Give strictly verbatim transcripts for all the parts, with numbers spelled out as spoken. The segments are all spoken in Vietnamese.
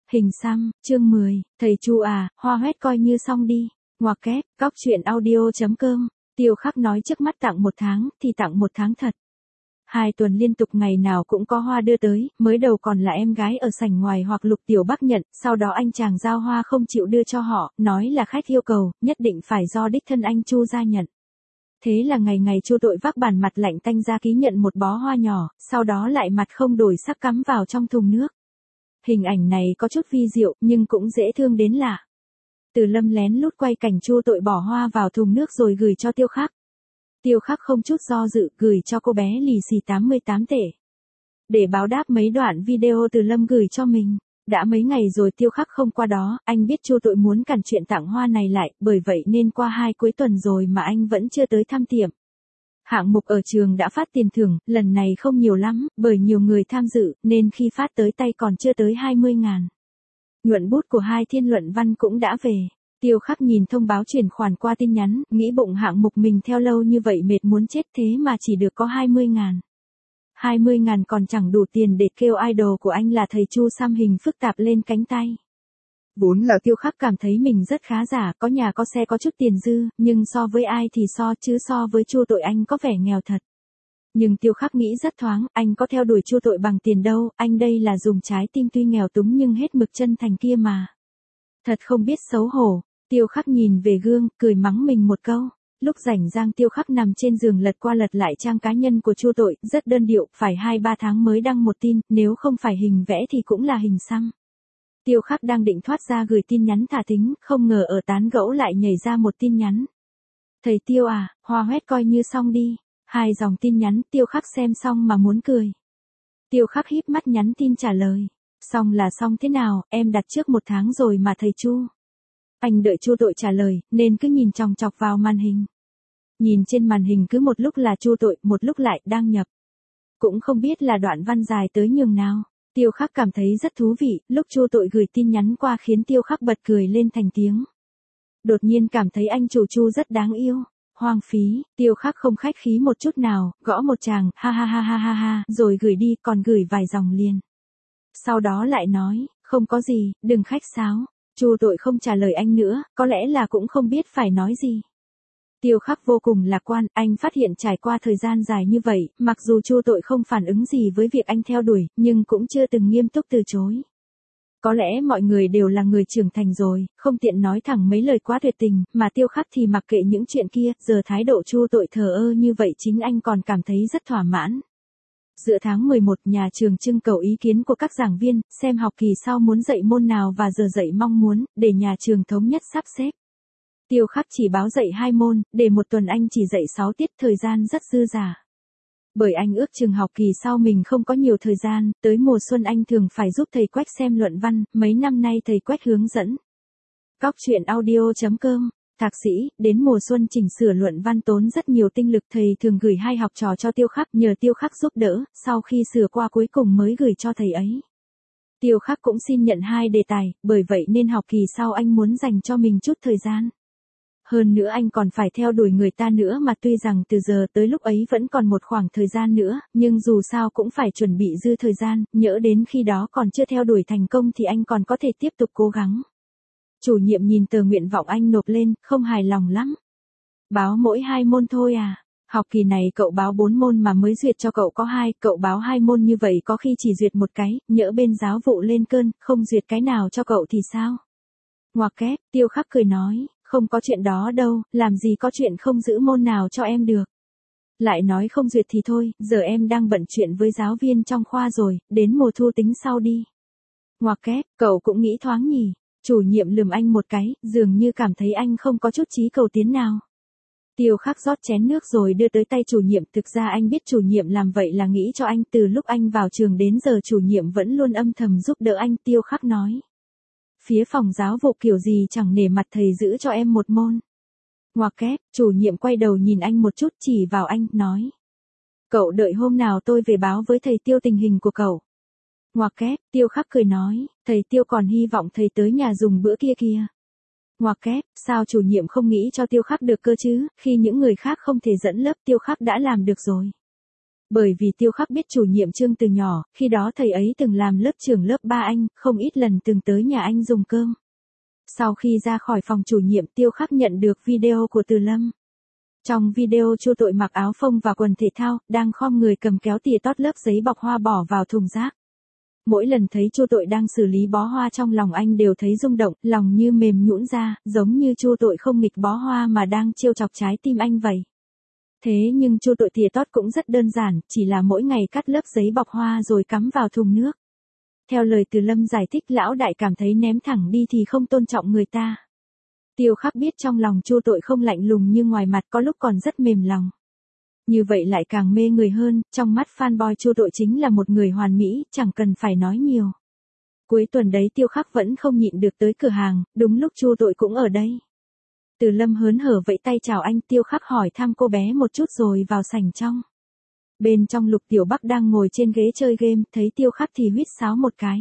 Hình xăm, chương mười, thầy Chu à, hoa hoét coi như xong đi. Ngoặc kép, cóc truyện audio.com, Tiêu Khắc nói trước mắt tặng một tháng, thì tặng một tháng thật. Hai tuần liên tục ngày nào cũng có hoa đưa tới, mới đầu còn là em gái ở sảnh ngoài hoặc Lục Tiểu Bắc nhận, sau đó anh chàng giao hoa không chịu đưa cho họ, nói là khách yêu cầu, nhất định phải do đích thân anh Chu ra nhận. Thế là ngày ngày Chu Tội vác bản mặt lạnh tanh ra ký nhận một bó hoa nhỏ, sau đó lại mặt không đổi sắc cắm vào trong thùng nước. Hình ảnh này có chút vi diệu, nhưng cũng dễ thương đến lạ. Từ Lâm lén lút quay cảnh Chu Tội bỏ hoa vào thùng nước rồi gửi cho Tiêu Khắc. Tiêu Khắc không chút do dự, gửi cho cô bé lì xì tám mươi tám tệ. Để báo đáp mấy đoạn video Từ Lâm gửi cho mình. Đã mấy ngày rồi Tiêu Khắc không qua đó, anh biết Chu Tội muốn cản chuyện tặng hoa này lại, bởi vậy nên qua hai cuối tuần rồi mà anh vẫn chưa tới thăm tiệm. Hạng mục ở trường đã phát tiền thưởng, lần này không nhiều lắm, bởi nhiều người tham dự, nên khi phát tới tay còn chưa tới hai mươi ngàn. Nhuận bút của hai thiên luận văn cũng đã về. Tiêu Khắc nhìn thông báo chuyển khoản qua tin nhắn, nghĩ bụng hạng mục mình theo lâu như vậy mệt muốn chết thế mà chỉ được có hai mươi ngàn. hai mươi ngàn còn chẳng đủ tiền để kêu idol của anh là thầy Chu xăm hình phức tạp lên cánh tay. Vốn là Tiêu Khắc cảm thấy mình rất khá giả, có nhà có xe có chút tiền dư, nhưng so với ai thì so chứ so với Chu Tội anh có vẻ nghèo thật. Nhưng Tiêu Khắc nghĩ rất thoáng, anh có theo đuổi Chu Tội bằng tiền đâu, anh đây là dùng trái tim tuy nghèo túng nhưng hết mực chân thành kia mà. Thật không biết xấu hổ. Tiêu Khắc nhìn về gương, cười mắng mình một câu. Lúc rảnh rang Tiêu Khắc nằm trên giường lật qua lật lại trang cá nhân của Chu Tội, rất đơn điệu, phải hai ba tháng mới đăng một tin, nếu không phải hình vẽ thì cũng là hình xăm. Tiêu Khắc đang định thoát ra gửi tin nhắn thả thính, không ngờ ở tán gẫu lại nhảy ra một tin nhắn. Thầy Tiêu à, hoa hoét coi như xong đi. Hai dòng tin nhắn, Tiêu Khắc xem xong mà muốn cười. Tiêu Khắc híp mắt nhắn tin trả lời. Xong là xong thế nào, em đặt trước một tháng rồi mà thầy Chu. Anh đợi Chu Tội trả lời, nên cứ nhìn chòng chọc vào màn hình. Nhìn trên màn hình cứ một lúc là Chu Tội, một lúc lại đang nhập. Cũng không biết là đoạn văn dài tới nhường nào. Tiêu Khắc cảm thấy rất thú vị, lúc Chu Tội gửi tin nhắn qua khiến Tiêu Khắc bật cười lên thành tiếng. Đột nhiên cảm thấy anh chủ Chu rất đáng yêu. Hoang phí, Tiêu Khắc không khách khí một chút nào, gõ một tràng, ha ha ha ha ha ha, rồi gửi đi, còn gửi vài dòng liền. Sau đó lại nói, không có gì, đừng khách sáo. Chu Tội không trả lời anh nữa, có lẽ là cũng không biết phải nói gì. Tiêu Khắc vô cùng lạc quan, anh phát hiện trải qua thời gian dài như vậy, mặc dù Chu Tội không phản ứng gì với việc anh theo đuổi, nhưng cũng chưa từng nghiêm túc từ chối. Có lẽ mọi người đều là người trưởng thành rồi, không tiện nói thẳng mấy lời quá tuyệt tình, mà Tiêu Khắc thì mặc kệ những chuyện kia, giờ thái độ Chu Tội thờ ơ như vậy chính anh còn cảm thấy rất thỏa mãn. Giữa tháng mười một, nhà trường trưng cầu ý kiến của các giảng viên, xem học kỳ sau muốn dạy môn nào và giờ dạy mong muốn, để nhà trường thống nhất sắp xếp. Tiêu Khắc chỉ báo dạy hai môn, để một tuần anh chỉ dạy sáu tiết, thời gian rất dư dả. Bởi anh ước chừng học kỳ sau mình không có nhiều thời gian, tới mùa xuân anh thường phải giúp thầy Quách xem luận văn, mấy năm nay thầy Quách hướng dẫn. Cóc truyện audio.com, thạc sĩ, đến mùa xuân chỉnh sửa luận văn tốn rất nhiều tinh lực, thầy thường gửi hai học trò cho Tiêu Khắc nhờ Tiêu Khắc giúp đỡ, sau khi sửa qua cuối cùng mới gửi cho thầy ấy. Tiêu Khắc cũng xin nhận hai đề tài, bởi vậy nên học kỳ sau anh muốn dành cho mình chút thời gian. Hơn nữa anh còn phải theo đuổi người ta nữa mà tuy rằng từ giờ tới lúc ấy vẫn còn một khoảng thời gian nữa, nhưng dù sao cũng phải chuẩn bị dư thời gian, nhỡ đến khi đó còn chưa theo đuổi thành công thì anh còn có thể tiếp tục cố gắng. Chủ nhiệm nhìn tờ nguyện vọng anh nộp lên, không hài lòng lắm. Báo mỗi hai môn thôi à? Học kỳ này cậu báo bốn môn mà mới duyệt cho cậu có hai, cậu báo hai môn như vậy có khi chỉ duyệt một cái, nhỡ bên giáo vụ lên cơn, không duyệt cái nào cho cậu thì sao? Ngoặc kép, Tiêu Khắc cười nói, không có chuyện đó đâu, làm gì có chuyện không giữ môn nào cho em được. Lại nói không duyệt thì thôi, giờ em đang bận chuyện với giáo viên trong khoa rồi, đến mùa thu tính sau đi. Ngoặc kép, cậu cũng nghĩ thoáng nhỉ. Chủ nhiệm lườm anh một cái, dường như cảm thấy anh không có chút chí cầu tiến nào. Tiêu Khắc rót chén nước rồi đưa tới tay chủ nhiệm, thực ra anh biết chủ nhiệm làm vậy là nghĩ cho anh, từ lúc anh vào trường đến giờ chủ nhiệm vẫn luôn âm thầm giúp đỡ anh. Tiêu Khắc nói. Phía phòng giáo vụ kiểu gì chẳng nể mặt thầy giữ cho em một môn. Ngoặc kép, chủ nhiệm quay đầu nhìn anh một chút, chỉ vào anh, nói. Cậu đợi hôm nào tôi về báo với thầy Tiêu tình hình của cậu. Ngoặc kép, Tiêu Khắc cười nói, thầy Tiêu còn hy vọng thầy tới nhà dùng bữa kia kìa. Ngoặc kép, sao chủ nhiệm không nghĩ cho Tiêu Khắc được cơ chứ, khi những người khác không thể dẫn lớp Tiêu Khắc đã làm được rồi. Bởi vì Tiêu Khắc biết chủ nhiệm Trương từ nhỏ, khi đó thầy ấy từng làm lớp trưởng lớp ba anh, không ít lần từng tới nhà anh dùng cơm. Sau khi ra khỏi phòng chủ nhiệm, Tiêu Khắc nhận được video của Từ Lâm. Trong video Chu Tội mặc áo phông và quần thể thao, đang khom người cầm kéo tỉa tót lớp giấy bọc hoa bỏ vào thùng rác. Mỗi lần thấy Chu Tội đang xử lý bó hoa trong lòng anh đều thấy rung động, lòng như mềm nhũn ra, giống như Chu Tội không nghịch bó hoa mà đang trêu chọc trái tim anh vậy. Thế nhưng Chu Tội tỉa tót cũng rất đơn giản, chỉ là mỗi ngày cắt lớp giấy bọc hoa rồi cắm vào thùng nước. Theo lời Từ Lâm giải thích, lão đại cảm thấy ném thẳng đi thì không tôn trọng người ta. Tiêu Khắc biết trong lòng Chu Tội không lạnh lùng như ngoài mặt, có lúc còn rất mềm lòng. Như vậy lại càng mê người hơn, trong mắt fanboy Chu Tội chính là một người hoàn mỹ, chẳng cần phải nói nhiều. Cuối tuần đấy Tiêu Khắc vẫn không nhịn được tới cửa hàng, đúng lúc Chu Tội cũng ở đây. Từ Lâm hớn hở vẫy tay chào anh, Tiêu Khắc hỏi thăm cô bé một chút rồi vào sảnh trong. Bên trong Lục Tiểu Bắc đang ngồi trên ghế chơi game, thấy Tiêu Khắc thì huýt sáo một cái.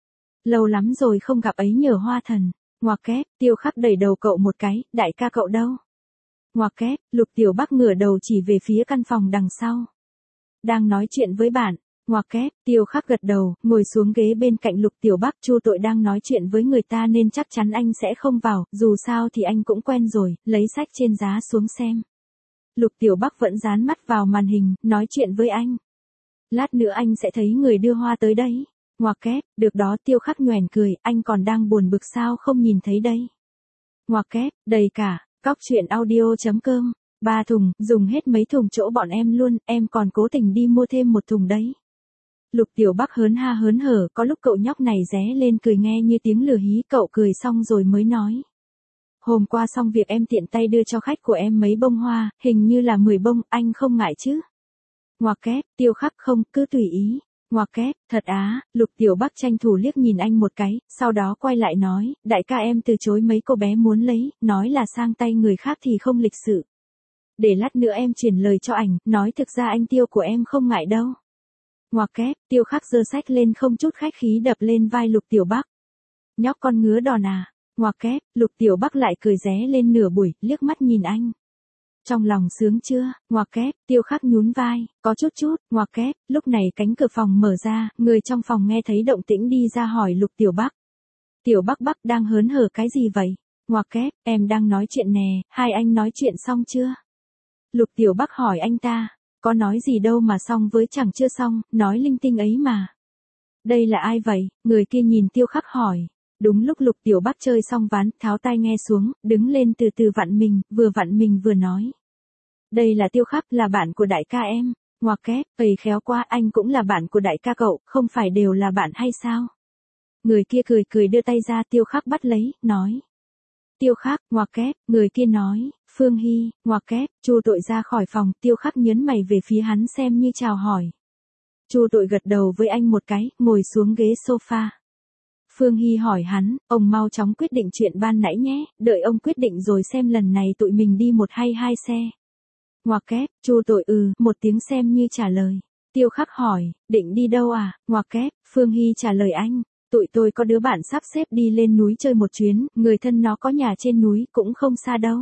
Lâu lắm rồi không gặp ấy nhờ Hoa Thần. Ngoặc kép, Tiêu Khắc đẩy đầu cậu một cái, đại ca cậu đâu? Ngoặc kép, Lục Tiểu Bắc ngửa đầu chỉ về phía căn phòng đằng sau. Đang nói chuyện với bạn. Ngoặc kép, Tiêu Khắc gật đầu, ngồi xuống ghế bên cạnh Lục Tiểu Bắc. Chu Tội đang nói chuyện với người ta nên chắc chắn anh sẽ không vào, dù sao thì anh cũng quen rồi, lấy sách trên giá xuống xem. Lục Tiểu Bắc vẫn dán mắt vào màn hình, nói chuyện với anh. Lát nữa anh sẽ thấy người đưa hoa tới đấy. Ngoặc kép, được đó. Tiêu Khắc nhoẻn cười, anh còn đang buồn bực sao không nhìn thấy đây. Ngoặc kép, đầy cả, cóc truyện audio chấm com, ba thùng, dùng hết mấy thùng chỗ bọn em luôn, em còn cố tình đi mua thêm một thùng đấy. Lục Tiểu Bắc hớn ha hớn hở, có lúc cậu nhóc này ré lên cười nghe như tiếng lừa hí, cậu cười xong rồi mới nói. Hôm qua xong việc em tiện tay đưa cho khách của em mấy bông hoa, hình như là mười bông, anh không ngại chứ? Ngoặc kép, Tiêu Khắc không, cứ tùy ý. Ngoặc kép, thật á. Lục Tiểu Bắc tranh thủ liếc nhìn anh một cái, sau đó quay lại nói, đại ca em từ chối mấy cô bé muốn lấy, nói là sang tay người khác thì không lịch sự. Để lát nữa em truyền lời cho ảnh, nói thực ra anh Tiêu của em không ngại đâu. Ngoặc kép, Tiêu Khắc giơ sách lên không chút khách khí đập lên vai Lục Tiểu Bắc. Nhóc con ngứa đòn à? Ngoặc kép, Lục Tiểu Bắc lại cười ré lên nửa buổi, liếc mắt nhìn anh. Trong lòng sướng chưa? Ngoặc kép, Tiêu Khắc nhún vai, có chút chút. Ngoặc kép, lúc này cánh cửa phòng mở ra, người trong phòng nghe thấy động tĩnh đi ra hỏi Lục Tiểu Bắc. Tiểu Bắc Bắc đang hớn hở cái gì vậy? Ngoặc kép, em đang nói chuyện nè, hai anh nói chuyện xong chưa? Lục Tiểu Bắc hỏi anh ta, có nói gì đâu mà xong với chẳng chưa xong, nói linh tinh ấy mà. Đây là ai vậy? Người kia nhìn Tiêu Khắc hỏi. Đúng lúc Lục Tiểu Bắc chơi xong ván, tháo tai nghe xuống, đứng lên từ từ vặn mình, vừa vặn mình vừa nói. Đây là Tiêu Khắc, là bạn của đại ca em. Ngoặc kép, ầy khéo qua, anh cũng là bạn của đại ca cậu, không phải đều là bạn hay sao? Người kia cười cười đưa tay ra, Tiêu Khắc bắt lấy, nói. Tiêu Khắc, ngoặc kép, người kia nói, Phương Hy, ngoặc kép, Chu Tội ra khỏi phòng, Tiêu Khắc nhớn mày về phía hắn xem như chào hỏi. Chu Tội gật đầu với anh một cái, ngồi xuống ghế sofa. Phương Hy hỏi hắn, ông mau chóng quyết định chuyện ban nãy nhé, đợi ông quyết định rồi xem lần này tụi mình đi một hay hai xe. Ngoặc kép, Chu Tội ừ, một tiếng xem như trả lời. Tiêu Khắc hỏi, định đi đâu à? Ngoặc kép, Phương Hy trả lời anh, tụi tôi có đứa bạn sắp xếp đi lên núi chơi một chuyến, người thân nó có nhà trên núi, cũng không xa đâu.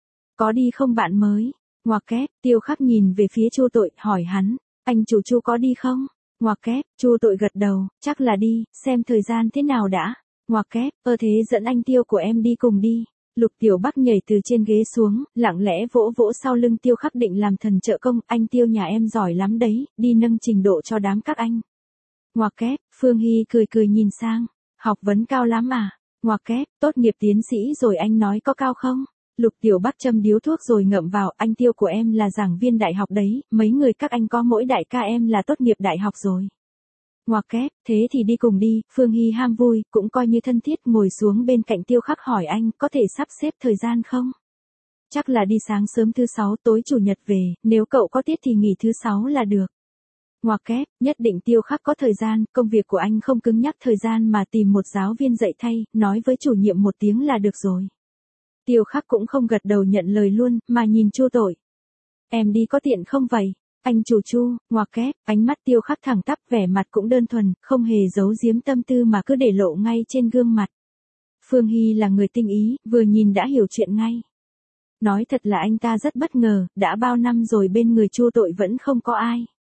Có đi không bạn mới? Ngoặc kép, Tiêu Khắc nhìn về phía Chu Tội, hỏi hắn, anh chủ Chu có đi không? Ngoặc kép, Chu Tội gật đầu, chắc là đi, xem thời gian thế nào đã. Ngoặc kép, ơ thế dẫn anh Tiêu của em đi cùng đi. Lục Tiểu Bắc nhảy từ trên ghế xuống, lặng lẽ vỗ vỗ sau lưng Tiêu Khắc định làm thần trợ công, anh Tiêu nhà em giỏi lắm đấy, đi nâng trình độ cho đám các anh. Ngoặc kép, Phương Hy cười cười nhìn sang, học vấn cao lắm à? Ngoặc kép, tốt nghiệp tiến sĩ rồi anh nói có cao không? Lục Tiểu Bắc châm điếu thuốc rồi ngậm vào, anh Tiêu của em là giảng viên đại học đấy, mấy người các anh có mỗi đại ca em là tốt nghiệp đại học rồi. Ngoặc kép, thế thì đi cùng đi. Phương Hy ham vui, cũng coi như thân thiết, ngồi xuống bên cạnh Tiêu Khắc hỏi anh, có thể sắp xếp thời gian không? Chắc là đi sáng sớm thứ sáu, tối chủ nhật về, nếu cậu có tiết thì nghỉ thứ sáu là được. Ngoặc kép, nhất định Tiêu Khắc có thời gian, công việc của anh không cứng nhắc thời gian mà tìm một giáo viên dạy thay, nói với chủ nhiệm một tiếng là được rồi. Tiêu Khắc cũng không gật đầu nhận lời luôn, mà nhìn Chu Tội. Em đi có tiện không vậy? Anh chủ Chu, ngoặc kép, ánh mắt Tiêu Khắc thẳng tắp, vẻ mặt cũng đơn thuần, không hề giấu giếm tâm tư mà cứ để lộ ngay trên gương mặt. Phương Hy là người tinh ý, vừa nhìn đã hiểu chuyện ngay. Nói thật là anh ta rất bất ngờ, đã bao năm rồi bên người Chu Tội vẫn không có ai.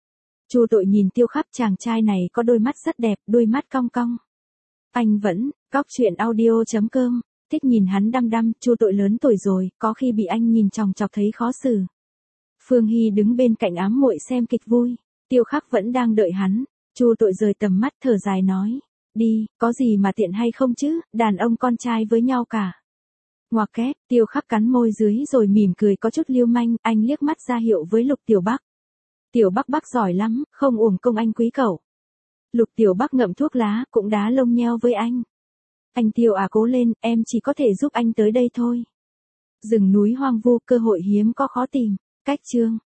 Chu Tội nhìn Tiêu Khắc, chàng trai này có đôi mắt rất đẹp, đôi mắt cong cong. Anh vẫn, cóc truyện audio chấm com, thích nhìn hắn đăm đăm, Chu Tội lớn tuổi rồi, có khi bị anh nhìn chòng chọc thấy khó xử. Phương Hy đứng bên cạnh ám muội xem kịch vui, Tiêu Khắc vẫn đang đợi hắn, Chu Tội rời tầm mắt thở dài nói, đi, có gì mà tiện hay không chứ, đàn ông con trai với nhau cả. Ngoặc kép, Tiêu Khắc cắn môi dưới rồi mỉm cười có chút lưu manh, anh liếc mắt ra hiệu với Lục Tiểu Bắc. Tiểu Bắc Bắc giỏi lắm, không uổng công anh quý cậu. Lục Tiểu Bắc ngậm thuốc lá, cũng đá lông nheo với anh. Anh Tiêu à, cố lên, em chỉ có thể giúp anh tới đây thôi. Rừng núi hoang vu, cơ hội hiếm có khó tìm. Cách chương